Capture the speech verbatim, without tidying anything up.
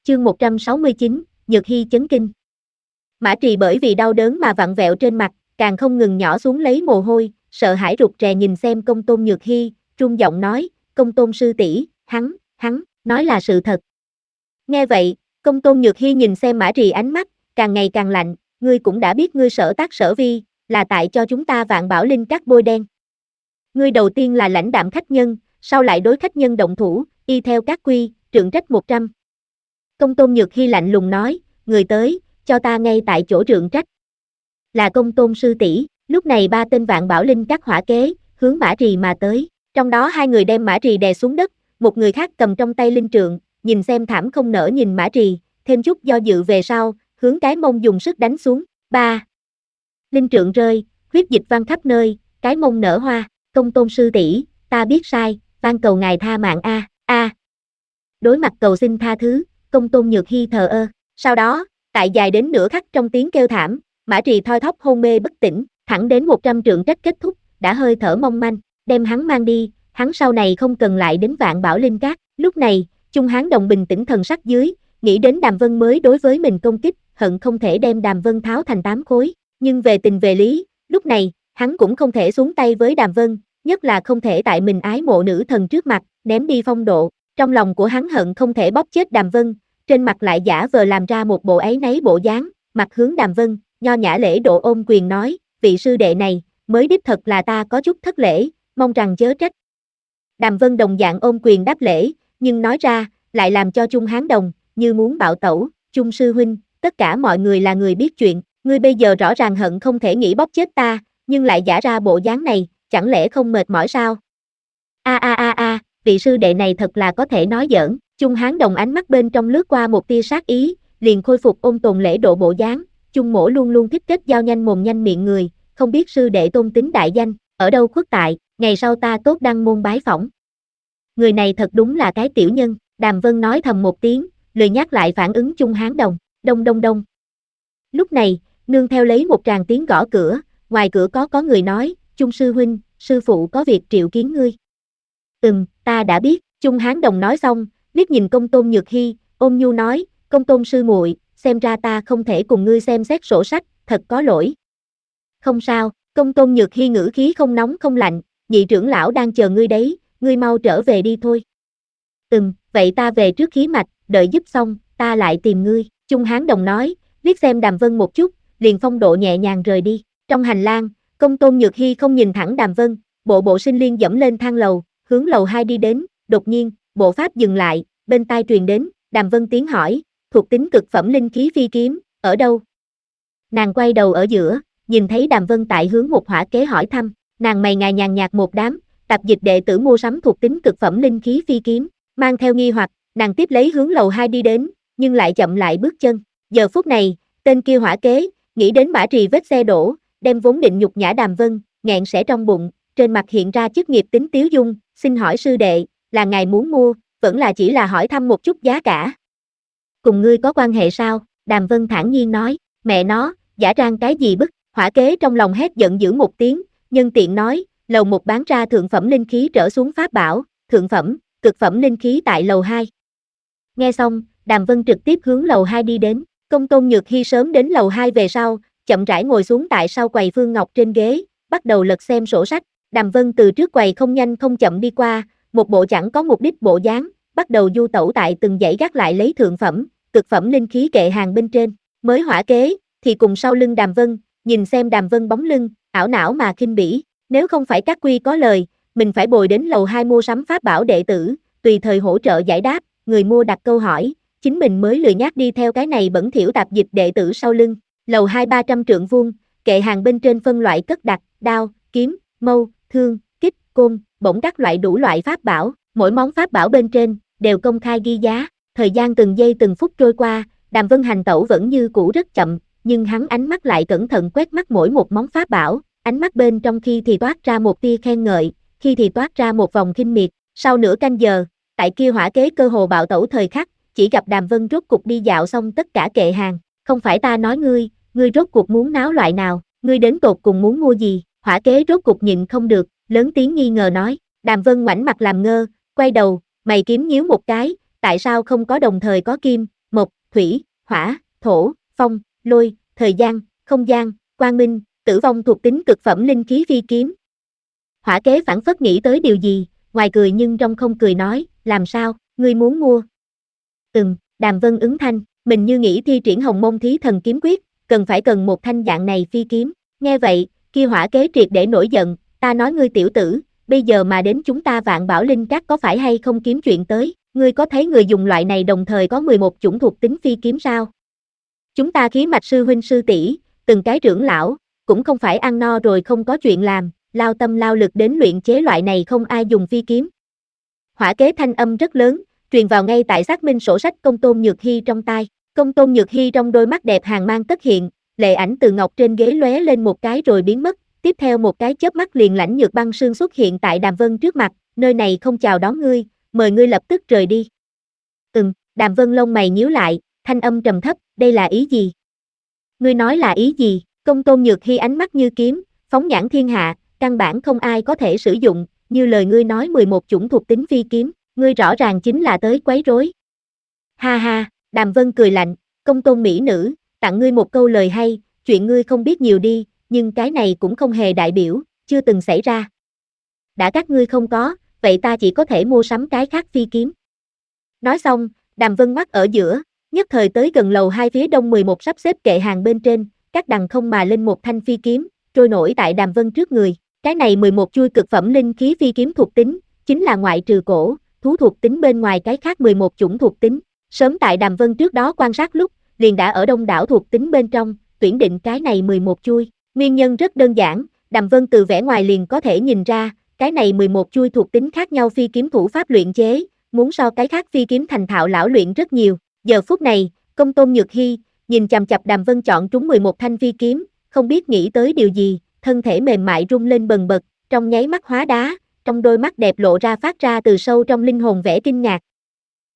Chương một trăm sáu mươi chín, Nhược Hy chấn kinh. Mã Trì bởi vì đau đớn mà vặn vẹo trên mặt, càng không ngừng nhỏ xuống lấy mồ hôi, sợ hãi rụt rè nhìn xem Công Tôn Nhược Hy, trung giọng nói, Công Tôn sư tỷ, hắn, hắn, nói là sự thật. Nghe vậy, Công Tôn Nhược Hy nhìn xem Mã Trì ánh mắt, càng ngày càng lạnh, ngươi cũng đã biết ngươi sở tác sở vi, là tại cho chúng ta Vạn Bảo Linh Các bôi đen. Ngươi đầu tiên là lãnh đạm khách nhân, sau lại đối khách nhân động thủ, y theo các quy, trượng trách một trăm. Công Tôn Nhược Hy lạnh lùng nói, người tới, cho ta ngay tại chỗ trượng trách. Là Công Tôn sư tỷ. Lúc này ba tên Vạn Bảo Linh Các hỏa kế, hướng Mã Trì mà tới, trong đó hai người đem Mã Trì đè xuống đất, một người khác cầm trong tay linh trượng, nhìn xem thảm không nỡ nhìn Mã Trì, thêm chút do dự về sau, hướng cái mông dùng sức đánh xuống. Ba. Linh trượng rơi, huyết dịch văng khắp nơi, cái mông nở hoa, Công Tôn sư tỷ, ta biết sai, van cầu ngài tha mạng a, a. Đối mặt cầu xin tha thứ, Công Tôn Nhược Hy thờ ơ, sau đó, tại dài đến nửa khắc trong tiếng kêu thảm, Mã Trì thoi thóp hôn mê bất tỉnh, thẳng đến một trăm trượng trách kết thúc, đã hơi thở mong manh, đem hắn mang đi, hắn sau này không cần lại đến Vạn Bảo Linh Các. Lúc này, Trung Hán Đồng bình tĩnh thần sắc dưới, nghĩ đến Đàm Vân mới đối với mình công kích, hận không thể đem Đàm Vân tháo thành tám khối, nhưng về tình về lý, lúc này, hắn cũng không thể xuống tay với Đàm Vân, nhất là không thể tại mình ái mộ nữ thần trước mặt, ném đi phong độ, trong lòng của hắn hận không thể bóp chết Đàm Vân, trên mặt lại giả vờ làm ra một bộ áy náy bộ dáng, mặt hướng Đàm Vân, nho nhã lễ độ ôm quyền nói, vị sư đệ này, mới đích thật là ta có chút thất lễ, mong rằng chớ trách. Đàm Vân đồng dạng ôm quyền đáp lễ, nhưng nói ra, lại làm cho Trung Hán Đồng, như muốn bạo tẩu, Trung sư huynh, tất cả mọi người là người biết chuyện, ngươi bây giờ rõ ràng hận không thể nghĩ bóp chết ta, nhưng lại giả ra bộ dáng này, chẳng lẽ không mệt mỏi sao? A a a a, vị sư đệ này thật là có thể nói giỡn, Trung Hán Đồng ánh mắt bên trong lướt qua một tia sát ý, liền khôi phục ôn tồn lễ độ bộ dáng, Trung Mỗ luôn luôn thích kết giao nhanh mồm nhanh miệng người, không biết sư đệ tôn tính đại danh, ở đâu khuất tại, ngày sau ta tốt đăng môn bái phỏng. Người này thật đúng là cái tiểu nhân, Đàm Vân nói thầm một tiếng, lười nhắc lại phản ứng Trung Hán Đồng, đông đông đông. Lúc này, nương theo lấy một tràng tiếng gõ cửa, ngoài cửa có có người nói, Trung sư huynh, sư phụ có việc triệu kiến ngươi. Ừm, ta đã biết, Trung Hán Đồng nói xong, liếc nhìn Công Tôn Nhược Hy, ôn nhu nói, Công Tôn sư muội, xem ra ta không thể cùng ngươi xem xét sổ sách, thật có lỗi. Không sao, Công Tôn Nhược Hy ngữ khí không nóng không lạnh, nhị trưởng lão đang chờ ngươi đấy, ngươi mau trở về đi thôi. Ừm, vậy ta về trước khí mạch, đợi giúp xong, ta lại tìm ngươi, Trung Hán Đồng nói, liếc xem Đàm Vân một chút, liền phong độ nhẹ nhàng rời đi. Trong hành lang, Công Tôn Nhược Hy không nhìn thẳng Đàm Vân, bộ bộ sinh liên dẫm lên thang lầu, hướng lầu hai đi đến, đột nhiên, bộ pháp dừng lại, bên tai truyền đến, Đàm Vân tiếng hỏi, thuộc tính cực phẩm linh khí phi kiếm, ở đâu? Nàng quay đầu ở giữa, nhìn thấy Đàm Vân tại hướng một hỏa kế hỏi thăm, nàng mày ngài nhàn nhạt một đám, tạp dịch đệ tử mua sắm thuộc tính cực phẩm linh khí phi kiếm, mang theo nghi hoặc, nàng tiếp lấy hướng lầu hai đi đến, nhưng lại chậm lại bước chân. Giờ phút này, tên kia hỏa kế, nghĩ đến Mã Trì vết xe đổ, đem vốn định nhục nhã Đàm Vân, nghẹn sẽ trong bụng, trên mặt hiện ra chức nghiệp tính tiếu dung, xin hỏi sư đệ, là ngài muốn mua, vẫn là chỉ là hỏi thăm một chút giá cả. Cùng ngươi có quan hệ sao? Đàm Vân thản nhiên nói, mẹ nó, giả trang cái gì bức, hỏa kế trong lòng hét giận dữ một tiếng, nhân tiện nói, lầu một bán ra thượng phẩm linh khí trở xuống pháp bảo, thượng phẩm, cực phẩm linh khí tại lầu hai. Nghe xong, Đàm Vân trực tiếp hướng lầu hai đi đến, Công Tôn Nhược Hy sớm đến lầu hai về sau, chậm rãi ngồi xuống tại sau quầy Phương Ngọc trên ghế, bắt đầu lật xem sổ sách, Đàm Vân từ trước quầy không nhanh không chậm đi qua, một bộ chẳng có mục đích bộ dáng, bắt đầu du tẩu tại từng dãy gác lại lấy thượng phẩm, cực phẩm linh khí kệ hàng bên trên, mới hỏa kế, thì cùng sau lưng Đàm Vân, nhìn xem Đàm Vân bóng lưng, ảo não mà khinh bỉ, nếu không phải các quy có lời, mình phải bồi đến lầu hai mua sắm pháp bảo đệ tử, tùy thời hỗ trợ giải đáp, người mua đặt câu hỏi, chính mình mới lười nhác đi theo cái này bẩn thỉu tạp dịch đệ tử sau lưng, lầu hai ba trăm trượng vuông, kệ hàng bên trên phân loại cất đặt, đao, kiếm, mâu, thương, kích, côn, bổng các loại đủ loại pháp bảo, mỗi món pháp bảo bên trên, đều công khai ghi giá, thời gian từng giây từng phút trôi qua, Đàm Vân hành tẩu vẫn như cũ rất chậm, nhưng hắn ánh mắt lại cẩn thận quét mắt mỗi một món pháp bảo, ánh mắt bên trong khi thì toát ra một tia khen ngợi, khi thì toát ra một vòng khinh miệt, sau nửa canh giờ, tại kia hỏa kế cơ hồ bạo tẩu thời khắc, chỉ gặp Đàm Vân rốt cục đi dạo xong tất cả kệ hàng, không phải ta nói ngươi, ngươi rốt cuộc muốn náo loại nào, ngươi đến tột cùng muốn mua gì, hỏa kế rốt cục nhịn không được, lớn tiếng nghi ngờ nói, Đàm Vân ngoảnh mặt làm ngơ, quay đầu, mày kiếm nhíu một cái, tại sao không có đồng thời có kim, một, thủy, hỏa, thổ, phong, lôi, thời gian, không gian, quang minh, tử vong thuộc tính cực phẩm linh khí phi kiếm. Hỏa kế phảng phất nghĩ tới điều gì, ngoài cười nhưng trong không cười nói, làm sao, ngươi muốn mua? Ừm, Đàm Vân ứng thanh, mình như nghĩ thi triển Hồng Môn Thí Thần Kiếm Quyết, cần phải cần một thanh dạng này phi kiếm. Nghe vậy, kia hỏa kế triệt để nổi giận, ta nói ngươi tiểu tử, bây giờ mà đến chúng ta Vạn Bảo Linh Các có phải hay không kiếm chuyện tới, ngươi có thấy người dùng loại này đồng thời có mười một chủng thuộc tính phi kiếm sao? Chúng ta khí mạch sư huynh sư tỷ, từng cái trưởng lão, cũng không phải ăn no rồi không có chuyện làm, lao tâm lao lực đến luyện chế loại này không ai dùng phi kiếm. Hỏa kế thanh âm rất lớn, truyền vào ngay tại xác minh sổ sách Công Tôn Nhược Hy trong tai. Công Tôn Nhược Hy trong đôi mắt đẹp hàng mang tất hiện, lệ ảnh từ ngọc trên ghế lóe lên một cái rồi biến mất, tiếp theo một cái chớp mắt liền lãnh Nhược Băng Sương xuất hiện tại Đàm Vân trước mặt, nơi này không chào đón ngươi, mời ngươi lập tức rời đi. Ừm, Đàm Vân lông mày nhíu lại, thanh âm trầm thấp, đây là ý gì? Ngươi nói là ý gì? Công Tôn Nhược Hy ánh mắt như kiếm, phóng nhãn thiên hạ, căn bản không ai có thể sử dụng, như lời ngươi nói mười một chủng thuộc tính phi kiếm, ngươi rõ ràng chính là tới quấy rối. Ha ha, Đàm Vân cười lạnh, Công Tôn mỹ nữ, tặng ngươi một câu lời hay, chuyện ngươi không biết nhiều đi, nhưng cái này cũng không hề đại biểu, chưa từng xảy ra. Đã các ngươi không có, vậy ta chỉ có thể mua sắm cái khác phi kiếm. Nói xong, Đàm Vân mắt ở giữa, nhất thời tới gần lầu hai phía đông mười một sắp xếp kệ hàng bên trên, các đằng không mà lên một thanh phi kiếm, trôi nổi tại Đàm Vân trước người. Cái này mười một chuôi cực phẩm linh khí phi kiếm thuộc tính, chính là ngoại trừ cổ, thú thuộc tính bên ngoài cái khác mười một chủng thuộc tính. Sớm tại Đàm Vân trước đó quan sát lúc, liền đã ở đông đảo thuộc tính bên trong, tuyển định cái này mười một chuôi. Nguyên nhân rất đơn giản, Đàm Vân từ vẻ ngoài liền có thể nhìn ra, cái này mười một chuôi thuộc tính khác nhau phi kiếm thủ pháp luyện chế, muốn so cái khác phi kiếm thành thạo lão luyện rất nhiều. Giờ phút này, Công Tôn Nhược Hy, nhìn chằm chằm Đàm Vân chọn trúng mười một thanh phi kiếm, không biết nghĩ tới điều gì, thân thể mềm mại rung lên bần bật, trong nháy mắt hóa đá, trong đôi mắt đẹp lộ ra phát ra từ sâu trong linh hồn vẻ kinh ngạc,